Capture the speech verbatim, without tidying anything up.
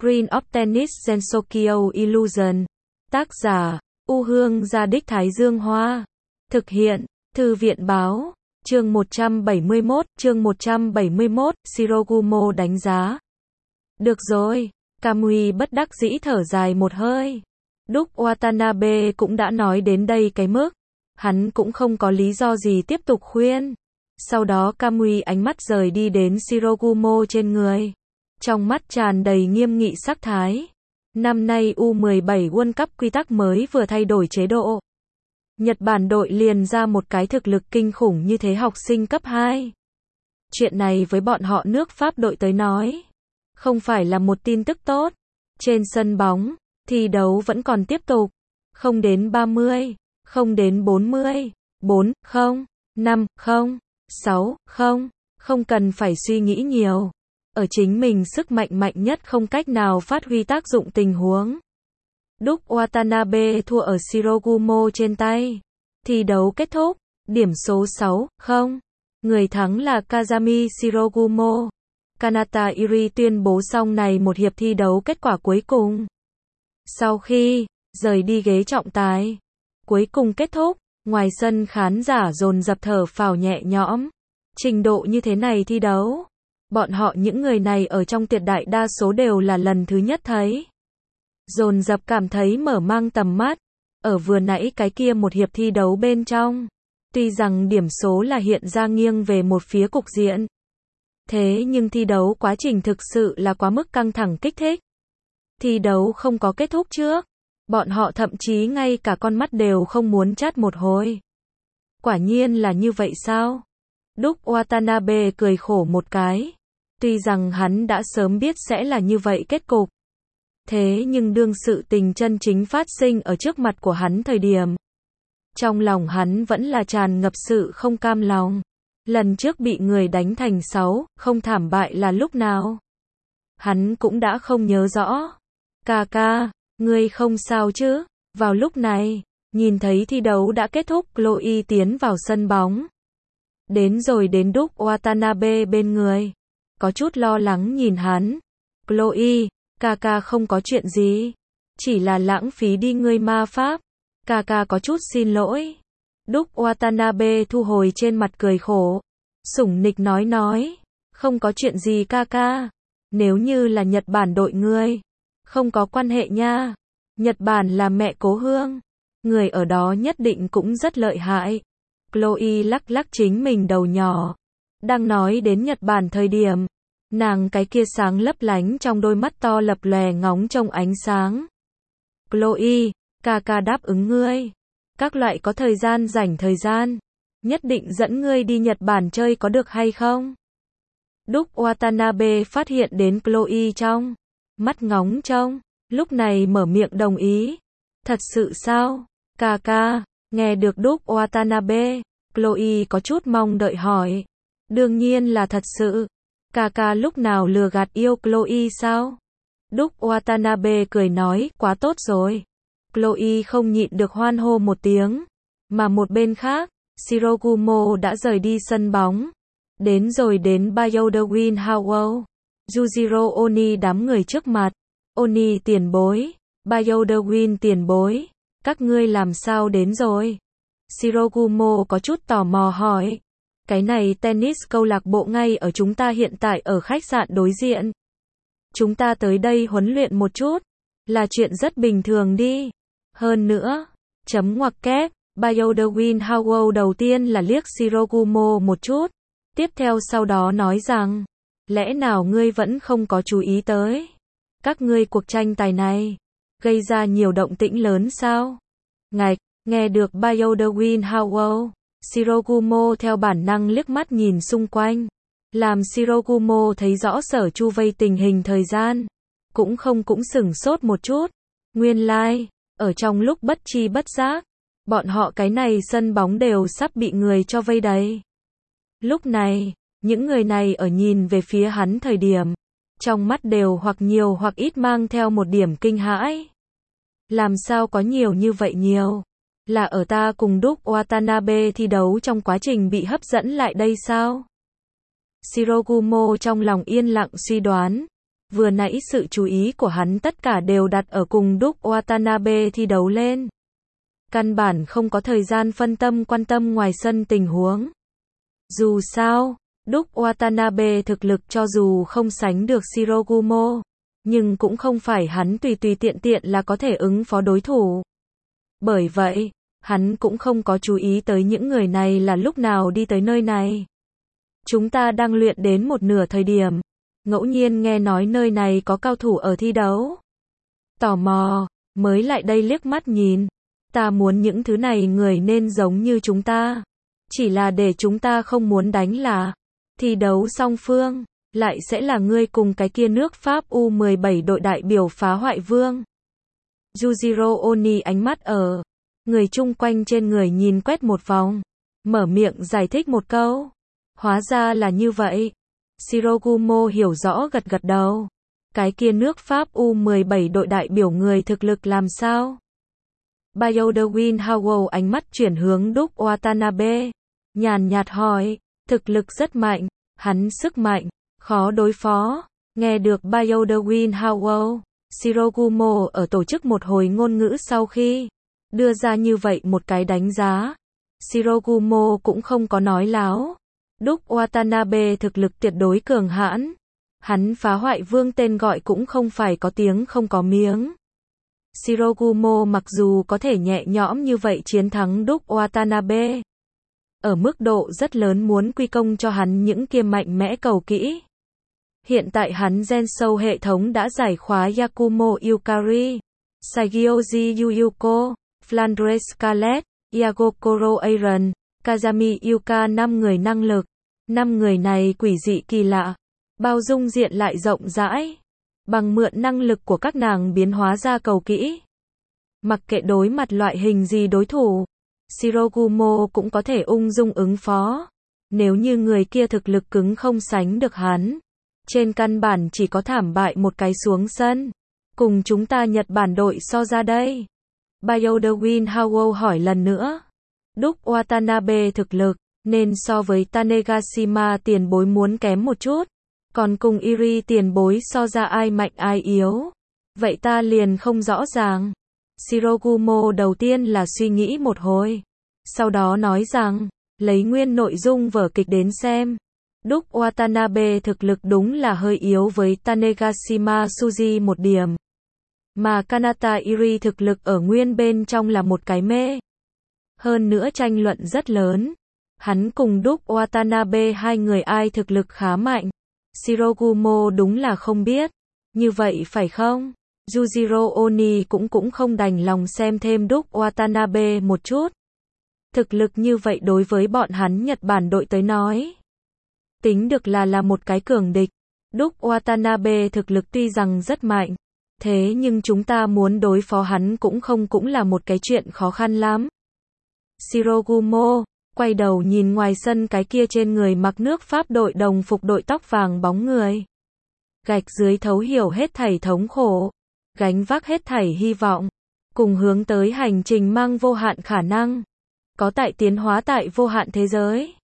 Screen of Tennis Gensokyo Illusion. Tác giả, U Hương Gia Đích Thái Dương Hoa. Thực hiện, Thư viện Báo. Chương một trăm bảy mươi mốt, chương một trăm bảy mươi mốt, Shirogumo đánh giá. Được rồi, Kamui bất đắc dĩ thở dài một hơi. Đúc Watanabe cũng đã nói đến đây cái mức. Hắn cũng không có lý do gì tiếp tục khuyên. Sau đó Kamui ánh mắt rời đi đến Shirogumo trên người. Trong mắt tràn đầy nghiêm nghị sắc thái. Năm nay U mười bảy World Cup quy tắc mới vừa thay đổi chế độ. Nhật Bản đội liền ra một cái thực lực kinh khủng như thế học sinh cấp hai. Chuyện này với bọn họ nước Pháp đội tới nói, không phải là một tin tức tốt. Trên sân bóng, thi đấu vẫn còn tiếp tục. Không đến ba mươi, không đến bốn mươi, bốn, không, năm, không, sáu, không, không cần phải suy nghĩ nhiều. Ở chính mình sức mạnh mạnh nhất không cách nào phát huy tác dụng tình huống. Đúc Watanabe thua ở Shirogumo trên tay. Thi đấu kết thúc, điểm số sáu, không. Người thắng là Kazami Shirogumo. Kanata Iri tuyên bố xong này một hiệp thi đấu kết quả cuối cùng. Sau khi rời đi ghế trọng tài, cuối cùng kết thúc, ngoài sân khán giả dồn dập thở phào nhẹ nhõm. Trình độ như thế này thi đấu, bọn họ những người này ở trong tuyệt đại đa số đều là lần thứ nhất thấy. Dồn dập cảm thấy mở mang tầm mắt. Ở vừa nãy cái kia một hiệp thi đấu bên trong, tuy rằng điểm số là hiện ra nghiêng về một phía cục diện, thế nhưng thi đấu quá trình thực sự là quá mức căng thẳng kích thích. Thi đấu không có kết thúc trước, bọn họ thậm chí ngay cả con mắt đều không muốn chát một hồi. Quả nhiên là như vậy sao? Đúc Watanabe cười khổ một cái. Tuy rằng hắn đã sớm biết sẽ là như vậy kết cục. Thế nhưng đương sự tình chân chính phát sinh ở trước mặt của hắn thời điểm, trong lòng hắn vẫn là tràn ngập sự không cam lòng. Lần trước bị người đánh thành sáu, không thảm bại là lúc nào? Hắn cũng đã không nhớ rõ. Ca ca, ngươi không sao chứ? Vào lúc này, nhìn thấy thi đấu đã kết thúc, Chloe tiến vào sân bóng. Đến rồi đến Đúc Watanabe bên người. Có chút lo lắng nhìn hắn. Chloe, ca ca không có chuyện gì. Chỉ là lãng phí đi ngươi ma pháp. Ca ca có chút xin lỗi. Đúc Watanabe thu hồi trên mặt cười khổ. Sủng nịch nói nói. Không có chuyện gì ca ca. Nếu như là Nhật Bản đội ngươi. Không có quan hệ nha. Nhật Bản là mẹ cố hương. Người ở đó nhất định cũng rất lợi hại. Chloe lắc lắc chính mình đầu nhỏ. Đang nói đến Nhật Bản thời điểm, nàng cái kia sáng lấp lánh trong đôi mắt to lập lòe ngóng trông ánh sáng. Chloe, ca ca đáp ứng ngươi. Các loại có thời gian rảnh thời gian, nhất định dẫn ngươi đi Nhật Bản chơi có được hay không? Đúc Watanabe phát hiện đến Chloe trong mắt ngóng trông, lúc này mở miệng đồng ý. Thật sự sao? Ca ca, nghe được Đúc Watanabe, Chloe có chút mong đợi hỏi. Đương nhiên là thật sự. Ca ca lúc nào lừa gạt yêu Chloe sao? Đúc Watanabe cười nói, quá tốt rồi. Chloe không nhịn được hoan hô một tiếng. Mà một bên khác, Shirogumo đã rời đi sân bóng. Đến rồi đến Bayodawin Howell. Yujiro Oni đám người trước mặt. Oni tiền bối. Bayodawin tiền bối. Các ngươi làm sao đến rồi? Shirogumo có chút tò mò hỏi. Cái này tennis câu lạc bộ ngay ở chúng ta hiện tại ở khách sạn đối diện. Chúng ta tới đây huấn luyện một chút. Là chuyện rất bình thường đi. Hơn nữa, chấm ngoặc kép, Bayodawin Howell đầu tiên là liếc Shirogumo một chút. Tiếp theo sau đó nói rằng, lẽ nào ngươi vẫn không có chú ý tới? Các ngươi cuộc tranh tài này, gây ra nhiều động tĩnh lớn sao? Ngạch, nghe được Bayodawin Howell, Shirogumo theo bản năng liếc mắt nhìn xung quanh. Làm Shirogumo thấy rõ sở chu vây tình hình thời gian. Cũng không cũng sửng sốt một chút. Nguyên lai, like, ở trong lúc bất chi bất giác, bọn họ cái này sân bóng đều sắp bị người cho vây đầy. Lúc này, những người này ở nhìn về phía hắn thời điểm, trong mắt đều hoặc nhiều hoặc ít mang theo một điểm kinh hãi. Làm sao có nhiều như vậy nhiều? Là ở ta cùng Đúc Watanabe thi đấu trong quá trình bị hấp dẫn lại đây sao? Shirogumo trong lòng yên lặng suy đoán. Vừa nãy sự chú ý của hắn tất cả đều đặt ở cùng Đúc Watanabe thi đấu lên. Căn bản không có thời gian phân tâm quan tâm ngoài sân tình huống. Dù sao, Đúc Watanabe thực lực cho dù không sánh được Shirogumo, nhưng cũng không phải hắn tùy tùy tiện tiện là có thể ứng phó đối thủ. Bởi vậy, hắn cũng không có chú ý tới những người này là lúc nào đi tới nơi này. Chúng ta đang luyện đến một nửa thời điểm, ngẫu nhiên nghe nói nơi này có cao thủ ở thi đấu. Tò mò, mới lại đây liếc mắt nhìn. Ta muốn những thứ này người nên giống như chúng ta. Chỉ là để chúng ta không muốn đánh là thi đấu song phương, lại sẽ là ngươi cùng cái kia nước Pháp U mười bảy đội đại biểu phá hoại vương. Yujiro Oni ánh mắt ở người chung quanh trên người nhìn quét một vòng, mở miệng giải thích một câu. Hóa ra là như vậy. Shirogumo hiểu rõ gật gật đầu. Cái kia nước Pháp U mười bảy đội đại biểu người thực lực làm sao? Bayodewin Howell ánh mắt chuyển hướng Đúc Watanabe, nhàn nhạt hỏi, thực lực rất mạnh, hắn sức mạnh, khó đối phó. Nghe được Bayodewin Howell, Shirogumo ở tổ chức một hồi ngôn ngữ sau khi đưa ra như vậy một cái đánh giá. Shirogumo cũng không có nói láo. Đúc Watanabe thực lực tuyệt đối cường hãn. Hắn phá hoại vương tên gọi cũng không phải có tiếng không có miếng. Shirogumo mặc dù có thể nhẹ nhõm như vậy chiến thắng Đúc Watanabe, ở mức độ rất lớn muốn quy công cho hắn những kia mạnh mẽ cầu kỹ. Hiện tại hắn gen sâu hệ thống đã giải khóa Yakumo Yukari, Saigyoji Yuyuko, Flandre Scarlett, Iago Koro Aaron, Kazami Yuka năm người năng lực. Năm người này quỷ dị kỳ lạ, bao dung diện lại rộng rãi, bằng mượn năng lực của các nàng biến hóa ra cầu kỹ. Mặc kệ đối mặt loại hình gì đối thủ, Shirogumo cũng có thể ung dung ứng phó. Nếu như người kia thực lực cứng không sánh được hắn, trên căn bản chỉ có thảm bại một cái xuống sân. Cùng chúng ta Nhật Bản đội so ra đây. Bayodewin Howell hỏi lần nữa. Đúc Watanabe thực lực nên so với Tanegashima tiền bối muốn kém một chút. Còn cùng Iri tiền bối so ra ai mạnh ai yếu. Vậy ta liền không rõ ràng. Shirogumo đầu tiên là suy nghĩ một hồi. Sau đó nói rằng, lấy nguyên nội dung vở kịch đến xem. Đúc Watanabe thực lực đúng là hơi yếu với Tanegashima Tsuji một điểm. Mà Kanata Iri thực lực ở nguyên bên trong là một cái mê. Hơn nữa tranh luận rất lớn. Hắn cùng Đúc Watanabe hai người ai thực lực khá mạnh. Shirogumo đúng là không biết. Như vậy phải không? Yujiro Oni cũng cũng không đành lòng xem thêm Đúc Watanabe một chút. Thực lực như vậy đối với bọn hắn Nhật Bản đội tới nói, tính được là là một cái cường địch. Đúc Watanabe thực lực tuy rằng rất mạnh, thế nhưng chúng ta muốn đối phó hắn cũng không cũng là một cái chuyện khó khăn lắm. Shirogumo quay đầu nhìn ngoài sân cái kia trên người mặc nước Pháp đội đồng phục đội tóc vàng bóng người. Gạch dưới thấu hiểu hết thảy thống khổ, gánh vác hết thảy hy vọng, cùng hướng tới hành trình mang vô hạn khả năng, có tại tiến hóa tại vô hạn thế giới.